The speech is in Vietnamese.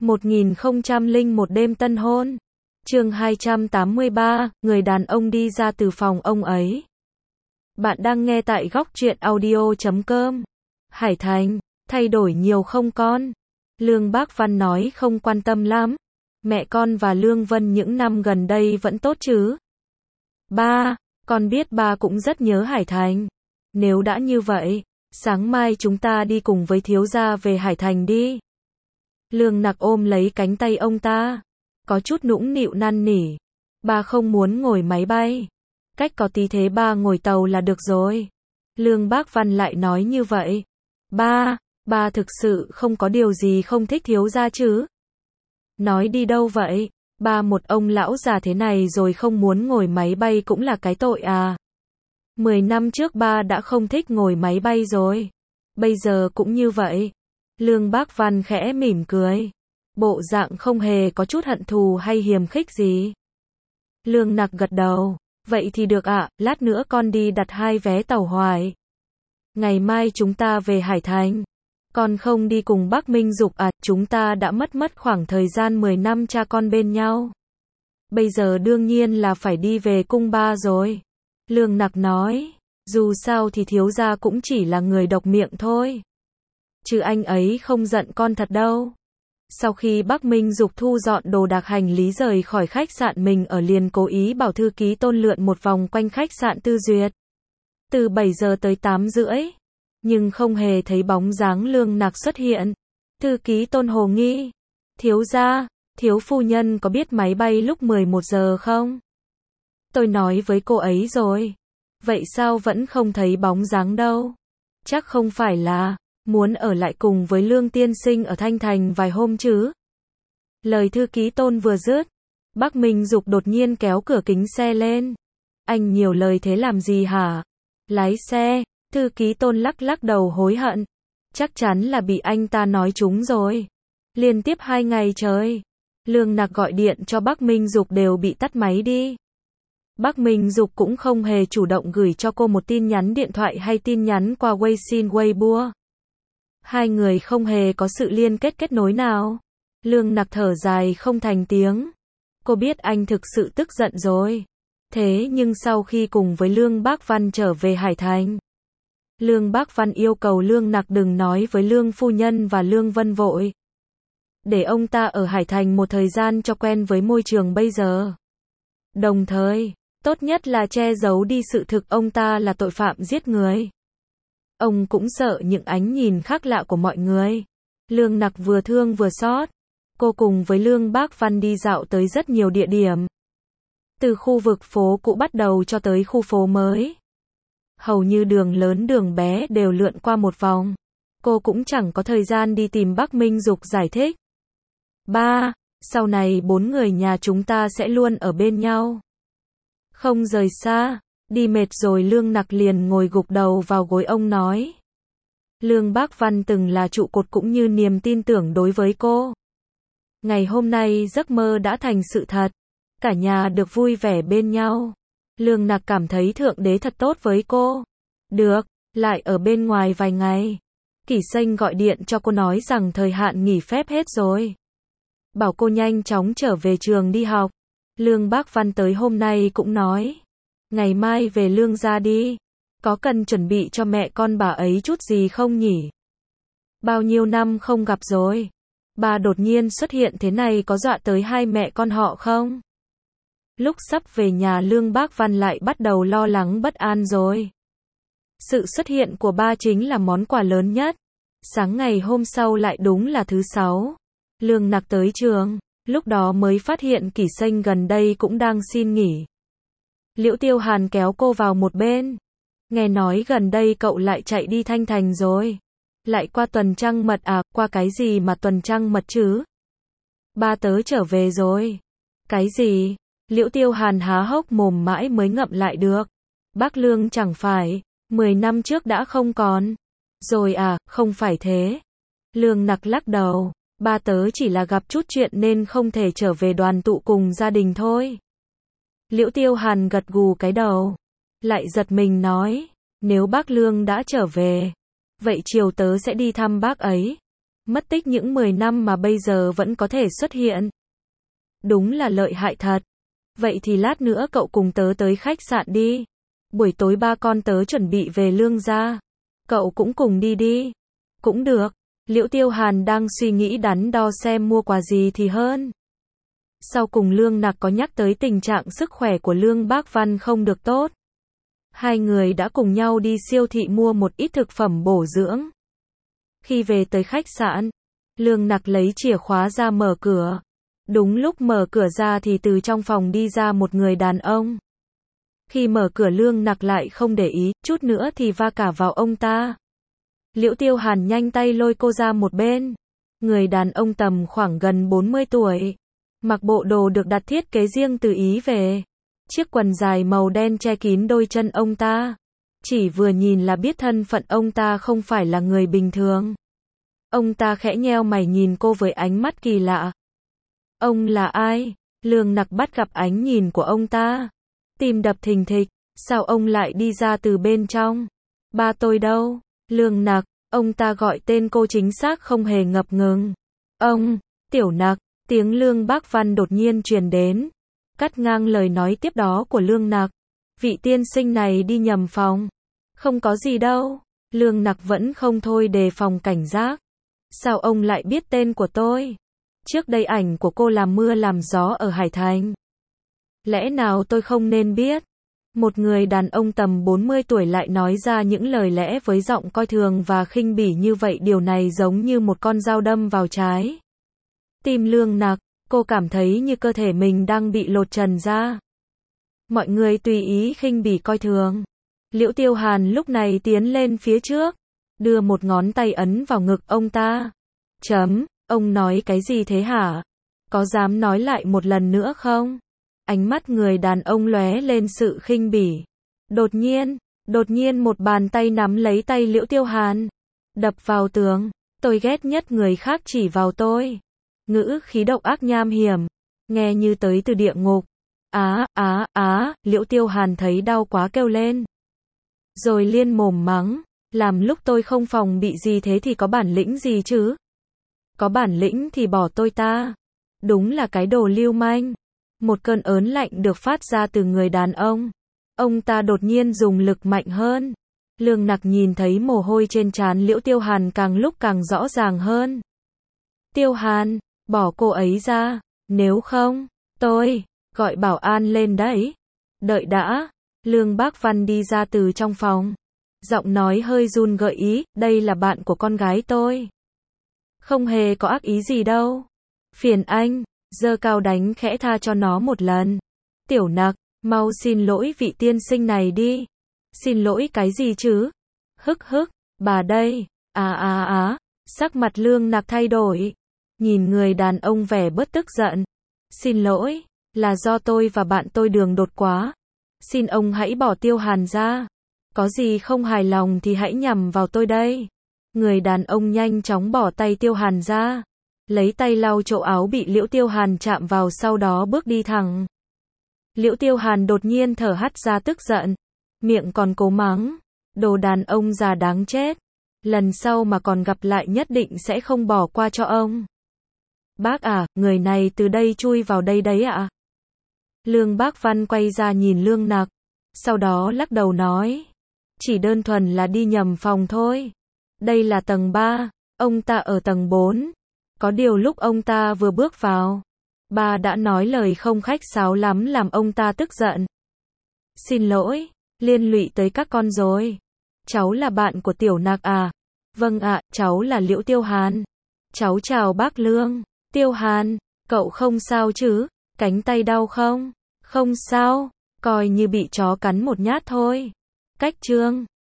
1001 đêm tân hôn. Chương 283, người đàn ông đi ra từ phòng ông ấy. Bạn đang nghe tại góc truyện audio.com. Hải Thành, thay đổi nhiều không con? Lương Bác Văn nói không quan tâm lắm. Mẹ con và Lương Vân những năm gần đây vẫn tốt chứ? Ba, con biết ba cũng rất nhớ Hải Thành. Nếu đã như vậy, sáng mai chúng ta đi cùng với thiếu gia về Hải Thành đi. Lương Nặc ôm lấy cánh tay ông ta, có chút nũng nịu năn nỉ. Ba không muốn ngồi máy bay. Cách có tí thế ba ngồi tàu là được rồi. Lương Bác Văn lại nói như vậy. Ba thực sự không có điều gì không thích thiếu gia chứ? Nói đi đâu vậy? Ba một ông lão già thế này rồi không muốn ngồi máy bay cũng là cái tội à? 10 năm trước ba đã không thích ngồi máy bay rồi. Bây giờ cũng như vậy. Lương Bác Văn khẽ mỉm cười. Bộ dạng không hề có chút hận thù hay hiềm khích gì. Lương Nặc gật đầu. Vậy thì được ạ, lát nữa con đi đặt 2 vé tàu Hoài. Ngày mai chúng ta về Hải Thành. Con không đi cùng bác Minh Dục à, chúng ta đã mất khoảng thời gian 10 năm cha con bên nhau. Bây giờ đương nhiên là phải đi về cung ba rồi. Lương Nặc nói, dù sao thì thiếu gia cũng chỉ là người độc miệng thôi. Chứ anh ấy không giận con thật đâu. Sau khi bác Minh Dục thu dọn đồ đạc hành lý rời khỏi khách sạn mình ở liền cố ý bảo thư ký Tôn lượn một vòng quanh khách sạn Tư Duyệt. Từ 7 giờ tới 8 rưỡi. Nhưng không hề thấy bóng dáng Lương Nặc xuất hiện. Thư ký Tôn hồ nghi. Thiếu gia, thiếu phu nhân có biết máy bay lúc 11 giờ không? Tôi nói với cô ấy rồi. Vậy sao vẫn không thấy bóng dáng đâu? Chắc không phải là muốn ở lại cùng với Lương tiên sinh ở Thanh Thành vài hôm chứ? Lời thư ký Tôn vừa dứt, bác Minh Dục đột nhiên kéo cửa kính xe lên. Anh nhiều lời thế làm gì hả? Lái xe. Thư ký Tôn lắc đầu hối hận. Chắc chắn là bị anh ta nói trúng rồi. Liên tiếp 2 ngày trời, Lương Nặc gọi điện cho bác Minh Dục đều bị tắt máy đi. Bác Minh Dục cũng không hề chủ động gửi cho cô một tin nhắn điện thoại hay tin nhắn qua Weixin Weibo. Hai người không hề có sự liên kết nối nào. Lương Nặc thở dài không thành tiếng. Cô biết anh thực sự tức giận rồi. Thế nhưng sau khi cùng với Lương Bác Văn trở về Hải Thành, Lương Bác Văn yêu cầu Lương Nặc đừng nói với Lương phu nhân và Lương Vân vội. Để ông ta ở Hải Thành một thời gian cho quen với môi trường bây giờ. Đồng thời, tốt nhất là che giấu đi sự thực ông ta là tội phạm giết người. Ông cũng sợ những ánh nhìn khác lạ của mọi người. Lương Nặc vừa thương vừa xót. Cô cùng với Lương Bác Văn đi dạo tới rất nhiều địa điểm. Từ khu vực phố cũ bắt đầu cho tới khu phố mới. Hầu như đường lớn đường bé đều lượn qua một vòng. Cô cũng chẳng có thời gian đi tìm bác Minh Dục giải thích. Ba, sau này 4 người nhà chúng ta sẽ luôn ở bên nhau. Không rời xa. Đi mệt rồi Lương Nặc liền ngồi gục đầu vào gối ông nói. Lương Bác Văn từng là trụ cột cũng như niềm tin tưởng đối với cô. Ngày hôm nay giấc mơ đã thành sự thật. Cả nhà được vui vẻ bên nhau. Lương Nặc cảm thấy Thượng Đế thật tốt với cô. Được, lại ở bên ngoài vài ngày. Kỷ Sênh gọi điện cho cô nói rằng thời hạn nghỉ phép hết rồi. Bảo cô nhanh chóng trở về trường đi học. Lương Bác Văn tới hôm nay cũng nói. Ngày mai về Lương gia đi. Có cần chuẩn bị cho mẹ con bà ấy chút gì không nhỉ? Bao nhiêu năm không gặp rồi. Bà đột nhiên xuất hiện thế này có dọa tới hai mẹ con họ không? Lúc sắp về nhà Lương Bác Văn lại bắt đầu lo lắng bất an rồi. Sự xuất hiện của ba chính là món quà lớn nhất. Sáng ngày hôm sau lại đúng là thứ 6. Lương Nặc tới trường, lúc đó mới phát hiện Kỷ Sênh gần đây cũng đang xin nghỉ. Liễu Tiêu Hàn kéo cô vào một bên. Nghe nói gần đây cậu lại chạy đi Thanh Thành rồi. Lại qua tuần trăng mật à, qua cái gì mà tuần trăng mật chứ? Ba tớ trở về rồi. Cái gì? Liễu Tiêu Hàn há hốc mồm mãi mới ngậm lại được. Bác Lương chẳng phải 10 năm trước đã không còn rồi à? Không phải thế. Lương Nặc lắc đầu. Ba tớ chỉ là gặp chút chuyện nên không thể trở về đoàn tụ cùng gia đình thôi. Liễu Tiêu Hàn gật gù cái đầu. Lại giật mình nói. Nếu bác Lương đã trở về, vậy chiều tớ sẽ đi thăm bác ấy. Mất tích những 10 năm mà bây giờ vẫn có thể xuất hiện. Đúng là lợi hại thật. Vậy thì lát nữa cậu cùng tớ tới khách sạn đi. Buổi tối ba con tớ chuẩn bị về Lương gia. Cậu cũng cùng đi đi. Cũng được. Liễu Tiêu Hàn đang suy nghĩ đắn đo xem mua quà gì thì hơn. Sau cùng Lương Nặc có nhắc tới tình trạng sức khỏe của Lương Bác Văn không được tốt. Hai người đã cùng nhau đi siêu thị mua một ít thực phẩm bổ dưỡng. Khi về tới khách sạn, Lương Nặc lấy chìa khóa ra mở cửa. Đúng lúc mở cửa ra thì từ trong phòng đi ra một người đàn ông. Khi mở cửa Lương Nặc lại không để ý, chút nữa thì va cả vào ông ta. Liễu Tiêu Hàn nhanh tay lôi cô ra một bên. Người đàn ông tầm khoảng gần 40 tuổi. Mặc bộ đồ được đặt thiết kế riêng từ Ý về. Chiếc quần dài màu đen che kín đôi chân ông ta. Chỉ vừa nhìn là biết thân phận ông ta không phải là người bình thường. Ông ta khẽ nheo mày nhìn cô với ánh mắt kỳ lạ. Ông là ai? Lương Nặc bắt gặp ánh nhìn của ông ta. Tim đập thình thịch. Sao ông lại đi ra từ bên trong? Ba tôi đâu? Lương Nặc, ông ta gọi tên cô chính xác không hề ngập ngừng. Ông, Tiểu Nặc, tiếng Lương Bác Văn đột nhiên truyền đến. Cắt ngang lời nói tiếp đó của Lương Nặc. Vị tiên sinh này đi nhầm phòng. Không có gì đâu. Lương Nặc vẫn không thôi đề phòng cảnh giác. Sao ông lại biết tên của tôi? Trước đây ảnh của cô làm mưa làm gió ở Hải Thành. Lẽ nào tôi không nên biết? Một người đàn ông tầm 40 tuổi lại nói ra những lời lẽ với giọng coi thường và khinh bỉ như vậy, điều này giống như một con dao đâm vào trái tim Lương Nặc. Cô cảm thấy như cơ thể mình đang bị lột trần ra. Mọi người tùy ý khinh bỉ coi thường. Liễu Tiêu Hàn lúc này tiến lên phía trước, đưa một ngón tay ấn vào ngực ông ta. Ông nói cái gì thế hả? Có dám nói lại một lần nữa không? Ánh mắt người đàn ông lóe lên sự khinh bỉ. Đột nhiên một bàn tay nắm lấy tay Liễu Tiêu Hàn, đập vào tường. Tôi ghét nhất người khác chỉ vào tôi. Ngữ khí độc ác nham hiểm, nghe như tới từ địa ngục. Liễu Tiêu Hàn thấy đau quá kêu lên. Rồi liên mồm mắng, làm lúc tôi không phòng bị gì thế thì có bản lĩnh gì chứ? Có bản lĩnh thì bỏ tôi ta. Đúng là cái đồ lưu manh. Một cơn ớn lạnh được phát ra từ người đàn ông. Ông ta đột nhiên dùng lực mạnh hơn. Lương Nặc nhìn thấy mồ hôi trên trán Liễu Tiêu Hàn càng lúc càng rõ ràng hơn. Tiêu Hàn, bỏ cô ấy ra. Nếu không, tôi gọi bảo an lên đấy. Đợi đã. Lương Bác Văn đi ra từ trong phòng. Giọng nói hơi run gợi ý, đây là bạn của con gái tôi. Không hề có ác ý gì đâu. Phiền anh, giơ cao đánh khẽ tha cho nó một lần. Tiểu Nặc, mau xin lỗi vị tiên sinh này đi. Xin lỗi cái gì chứ? Bà đây. Sắc mặt Lương Nặc thay đổi. Nhìn người đàn ông vẻ bớt tức giận. Xin lỗi, là do tôi và bạn tôi đường đột quá. Xin ông hãy bỏ Tiêu Hàn ra. Có gì không hài lòng thì hãy nhằm vào tôi đây. Người đàn ông nhanh chóng bỏ tay Tiêu Hàn ra. Lấy tay lau chỗ áo bị Liễu Tiêu Hàn chạm vào, sau đó bước đi thẳng. Liễu Tiêu Hàn đột nhiên thở hắt ra tức giận. Miệng còn cố mắng. Đồ đàn ông già đáng chết. Lần sau mà còn gặp lại nhất định sẽ không bỏ qua cho ông. Bác à, người này từ đây chui vào đây đấy ạ. Lương Bác Văn quay ra nhìn Lương Nặc. Sau đó lắc đầu nói. Chỉ đơn thuần là đi nhầm phòng thôi. Đây là tầng 3, ông ta ở tầng 4. Có điều lúc ông ta vừa bước vào, bà đã nói lời không khách sáo lắm làm ông ta tức giận. Xin lỗi, liên lụy tới các con rồi. Cháu là bạn của Tiểu Nặc à? Vâng ạ, cháu là Liễu Tiêu Hàn. Cháu chào bác Lương. Tiêu Hàn, cậu không sao chứ? Cánh tay đau không? Không sao, coi như bị chó cắn một nhát thôi. Cách chương